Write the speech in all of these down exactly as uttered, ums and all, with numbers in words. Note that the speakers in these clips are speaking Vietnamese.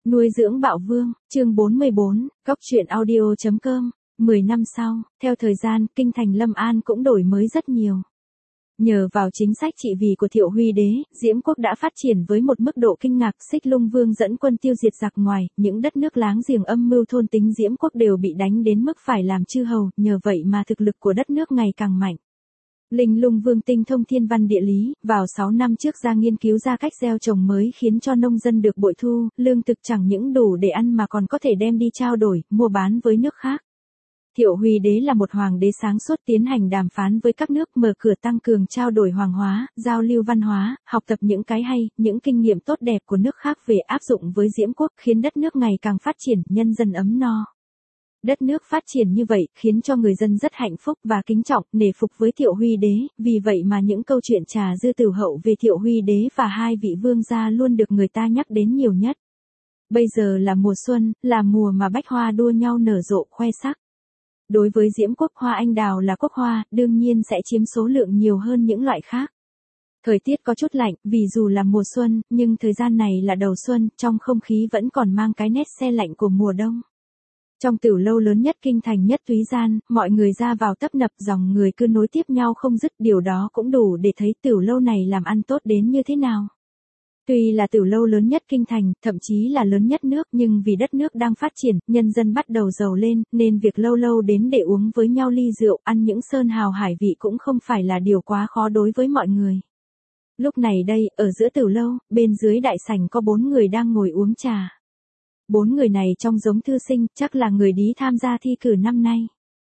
Nuôi dưỡng bạo vương, chương bốn mươi bốn, góc truyện audio chấm com. mười năm sau, theo thời gian, kinh thành Lâm An cũng đổi mới rất nhiều. Nhờ vào chính sách trị vì của Thiệu Huy đế, Diễm quốc đã phát triển với một mức độ kinh ngạc. Xích Lung Vương dẫn quân tiêu diệt giặc ngoài, những đất nước láng giềng âm mưu thôn tính Diễm quốc đều bị đánh đến mức phải làm chư hầu, nhờ vậy mà thực lực của đất nước ngày càng mạnh. Linh Lung Vương tinh thông thiên văn địa lý, vào sáu năm trước ra nghiên cứu ra cách gieo trồng mới khiến cho nông dân được bội thu, lương thực chẳng những đủ để ăn mà còn có thể đem đi trao đổi, mua bán với nước khác. Thiệu Huy đế là một hoàng đế sáng suốt, tiến hành đàm phán với các nước, mở cửa tăng cường trao đổi hoàng hóa, giao lưu văn hóa, học tập những cái hay, những kinh nghiệm tốt đẹp của nước khác về áp dụng với Diễm quốc, khiến đất nước ngày càng phát triển, nhân dân ấm no. Đất nước phát triển như vậy, khiến cho người dân rất hạnh phúc và kính trọng, nể phục với Thiệu Huy đế, vì vậy mà những câu chuyện trà dư tửu hậu về Thiệu Huy đế và hai vị vương gia luôn được người ta nhắc đến nhiều nhất. Bây giờ là mùa xuân, là mùa mà bách hoa đua nhau nở rộ khoe sắc. Đối với Diễm quốc, hoa anh đào là quốc hoa, đương nhiên sẽ chiếm số lượng nhiều hơn những loại khác. Thời tiết có chút lạnh, vì dù là mùa xuân, nhưng thời gian này là đầu xuân, trong không khí vẫn còn mang cái nét se lạnh của mùa đông. Trong tiểu lâu lớn nhất kinh thành Nhất Túy Gian, mọi người ra vào tấp nập, dòng người cứ nối tiếp nhau không dứt, điều đó cũng đủ để thấy tiểu lâu này làm ăn tốt đến như thế nào. Tuy là tiểu lâu lớn nhất kinh thành, thậm chí là lớn nhất nước, nhưng vì đất nước đang phát triển, nhân dân bắt đầu giàu lên, nên việc lâu lâu đến để uống với nhau ly rượu, ăn những sơn hào hải vị cũng không phải là điều quá khó đối với mọi người. Lúc này đây, ở giữa tiểu lâu, bên dưới đại sảnh có bốn người đang ngồi uống trà. Bốn người này trông giống thư sinh, chắc là người đi tham gia thi cử năm nay.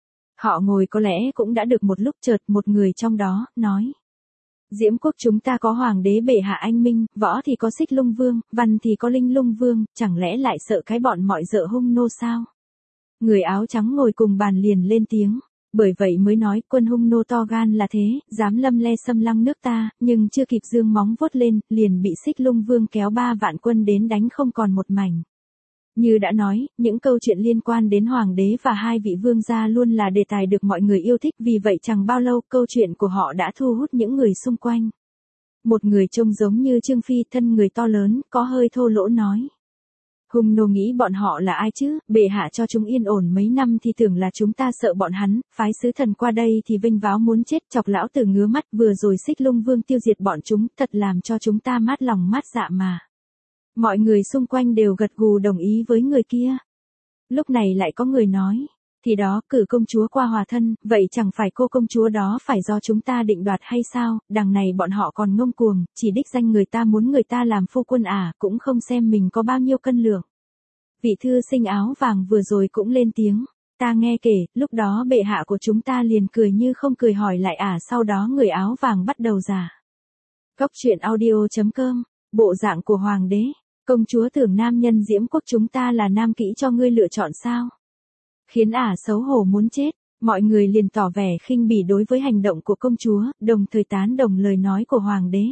Họ ngồi có lẽ cũng đã được một lúc, chợt một người trong đó, nói. Diễm quốc chúng ta có hoàng đế bệ hạ anh minh, võ thì có Xích Lung Vương, văn thì có Linh Lung Vương, chẳng lẽ lại sợ cái bọn mọi dợ hung nô sao? Người áo trắng ngồi cùng bàn liền lên tiếng. Bởi vậy mới nói, quân hung nô to gan là thế, dám lâm le xâm lăng nước ta, nhưng chưa kịp dương móng vuốt lên, liền bị Xích Lung Vương kéo ba vạn quân đến đánh không còn một mảnh. Như đã nói, những câu chuyện liên quan đến hoàng đế và hai vị vương gia luôn là đề tài được mọi người yêu thích, vì vậy chẳng bao lâu câu chuyện của họ đã thu hút những người xung quanh. Một người trông giống như Trương Phi, thân người to lớn, có hơi thô lỗ nói. Hung nô nghĩ bọn họ là ai chứ, bệ hạ cho chúng yên ổn mấy năm thì tưởng là chúng ta sợ bọn hắn, phái sứ thần qua đây thì vênh váo muốn chết, chọc lão tử ngứa mắt, vừa rồi Xích Lung Vương tiêu diệt bọn chúng, thật làm cho chúng ta mát lòng mát dạ mà. Mọi người xung quanh đều gật gù đồng ý với người kia. Lúc này lại có người nói, thì đó, cử công chúa qua hòa thân, vậy chẳng phải cô công chúa đó phải do chúng ta định đoạt hay sao, đằng này bọn họ còn ngông cuồng, chỉ đích danh người ta muốn người ta làm phu quân à, cũng không xem mình có bao nhiêu cân lượng. Vị thư sinh áo vàng vừa rồi cũng lên tiếng, ta nghe kể, lúc đó bệ hạ của chúng ta liền cười như không cười hỏi lại à, sau đó người áo vàng bắt đầu giả. Góc truyện audio chấm com, bộ dạng của hoàng đế. Công chúa tưởng nam nhân Diễm quốc chúng ta là nam kỹ cho ngươi lựa chọn sao? Khiến ả xấu hổ muốn chết, mọi người liền tỏ vẻ khinh bỉ đối với hành động của công chúa, đồng thời tán đồng lời nói của hoàng đế.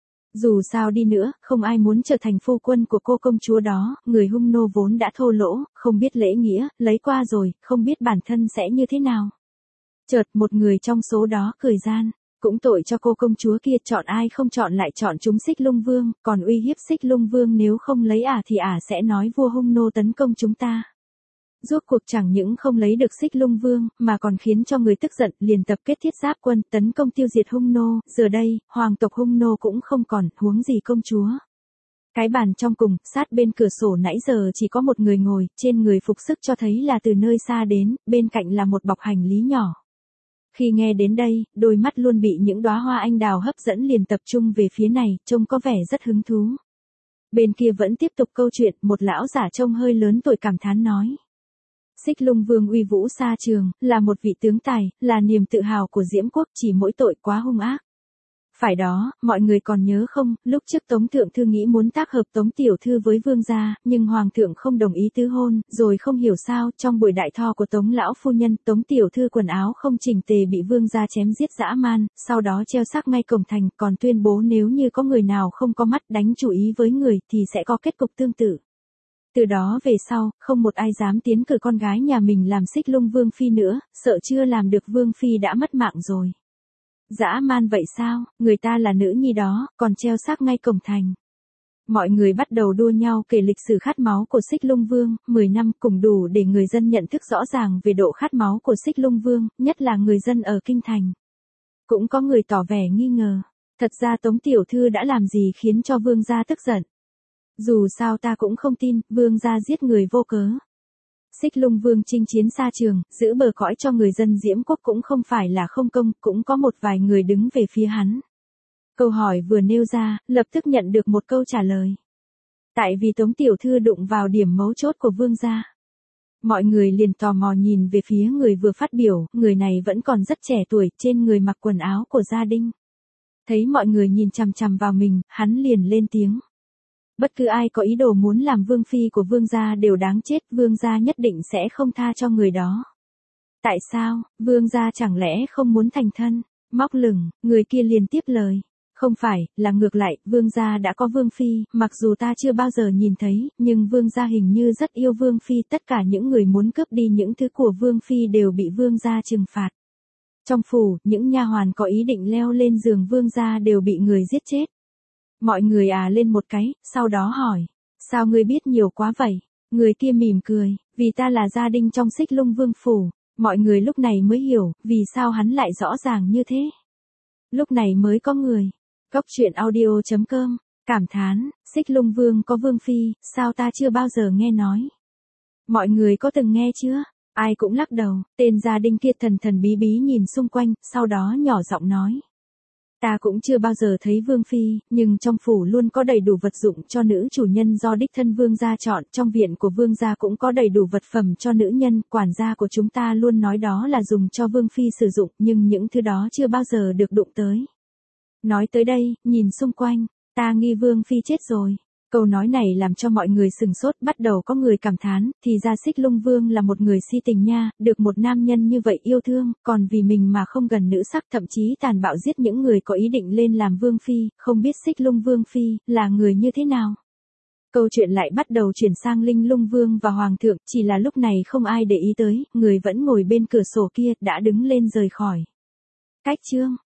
Dù sao đi nữa, không ai muốn trở thành phu quân của cô công chúa đó, người hung nô vốn đã thô lỗ, không biết lễ nghĩa, lấy qua rồi, không biết bản thân sẽ như thế nào. Chợt một người trong số đó cười gian. Cũng tội cho cô công chúa kia, chọn ai không chọn lại chọn chúng Xích Lung Vương, còn uy hiếp Xích Lung Vương nếu không lấy ả thì ả sẽ nói vua hung nô tấn công chúng ta. Rốt cuộc chẳng những không lấy được Xích Lung Vương, mà còn khiến cho người tức giận, liền tập kết thiết giáp quân, tấn công tiêu diệt hung nô, giờ đây, hoàng tộc hung nô cũng không còn, huống gì công chúa. Cái bàn trong cùng, sát bên cửa sổ nãy giờ chỉ có một người ngồi, trên người phục sức cho thấy là từ nơi xa đến, bên cạnh là một bọc hành lý nhỏ. Khi nghe đến đây, đôi mắt luôn bị những đóa hoa anh đào hấp dẫn liền tập trung về phía này, trông có vẻ rất hứng thú. Bên kia vẫn tiếp tục câu chuyện, một lão giả trông hơi lớn tuổi cảm thán nói. Xích Lung Vương uy vũ xa trường, là một vị tướng tài, là niềm tự hào của Diễm quốc, chỉ mỗi tội quá hung ác. Phải đó, mọi người còn nhớ không, lúc trước Tống Thượng Thư nghĩ muốn tác hợp Tống Tiểu Thư với Vương gia, nhưng Hoàng thượng không đồng ý tứ hôn, rồi không hiểu sao, trong buổi đại tho của Tống Lão Phu Nhân, Tống Tiểu Thư quần áo không chỉnh tề bị Vương gia chém giết dã man, sau đó treo xác ngay cổng thành, còn tuyên bố nếu như có người nào không có mắt đánh chủ ý với người, thì sẽ có kết cục tương tự. Từ đó về sau, không một ai dám tiến cử con gái nhà mình làm Xích Lung Vương Phi nữa, sợ chưa làm được Vương Phi đã mất mạng rồi. Dã man vậy sao, người ta là nữ nhi đó, còn treo xác ngay cổng thành. Mọi người bắt đầu đua nhau kể lịch sử khát máu của Xích Lung Vương, mười năm cùng đủ để người dân nhận thức rõ ràng về độ khát máu của Xích Lung Vương, nhất là người dân ở Kinh Thành. Cũng có người tỏ vẻ nghi ngờ, thật ra Tống tiểu thư đã làm gì khiến cho vương gia tức giận. Dù sao ta cũng không tin, vương gia giết người vô cớ. Xích Lung Vương chinh chiến xa trường, giữ bờ cõi cho người dân Diễm Quốc cũng không phải là không công, cũng có một vài người đứng về phía hắn. Câu hỏi vừa nêu ra, lập tức nhận được một câu trả lời. Tại vì Tống tiểu thư đụng vào điểm mấu chốt của vương gia. Mọi người liền tò mò nhìn về phía người vừa phát biểu, người này vẫn còn rất trẻ tuổi, trên người mặc quần áo của gia đình. Thấy mọi người nhìn chằm chằm vào mình, hắn liền lên tiếng. Bất cứ ai có ý đồ muốn làm vương phi của vương gia đều đáng chết, vương gia nhất định sẽ không tha cho người đó. Tại sao, vương gia chẳng lẽ không muốn thành thân? Móc lửng, người kia liền tiếp lời. Không phải, là ngược lại, vương gia đã có vương phi, mặc dù ta chưa bao giờ nhìn thấy, nhưng vương gia hình như rất yêu vương phi, tất cả những người muốn cướp đi những thứ của vương phi đều bị vương gia trừng phạt. Trong phủ, những nha hoàn có ý định leo lên giường vương gia đều bị người giết chết. Mọi người à lên một cái, sau đó hỏi, sao ngươi biết nhiều quá vậy? Người kia mỉm cười, vì ta là gia đình trong Xích Lung Vương phủ. Mọi người lúc này mới hiểu, vì sao hắn lại rõ ràng như thế. Lúc này mới có người. Cốc truyện audio chấm com, cảm thán, Xích Lung Vương có vương phi, sao ta chưa bao giờ nghe nói. Mọi người có từng nghe chưa? Ai cũng lắc đầu, tên gia đình kia thần thần bí bí nhìn xung quanh, sau đó nhỏ giọng nói. Ta cũng chưa bao giờ thấy vương phi, nhưng trong phủ luôn có đầy đủ vật dụng cho nữ chủ nhân do đích thân vương gia chọn, trong viện của vương gia cũng có đầy đủ vật phẩm cho nữ nhân, quản gia của chúng ta luôn nói đó là dùng cho vương phi sử dụng, nhưng những thứ đó chưa bao giờ được đụng tới. Nói tới đây, nhìn xung quanh, ta nghi vương phi chết rồi. Câu nói này làm cho mọi người sừng sốt, bắt đầu có người cảm thán, thì ra Xích Lung Vương là một người si tình nha, được một nam nhân như vậy yêu thương, còn vì mình mà không gần nữ sắc, thậm chí tàn bạo giết những người có ý định lên làm vương phi, không biết Xích Lung Vương phi là người như thế nào. Câu chuyện lại bắt đầu chuyển sang Linh Lung Vương và Hoàng thượng, chỉ là lúc này không ai để ý tới, người vẫn ngồi bên cửa sổ kia, đã đứng lên rời khỏi. Cách chương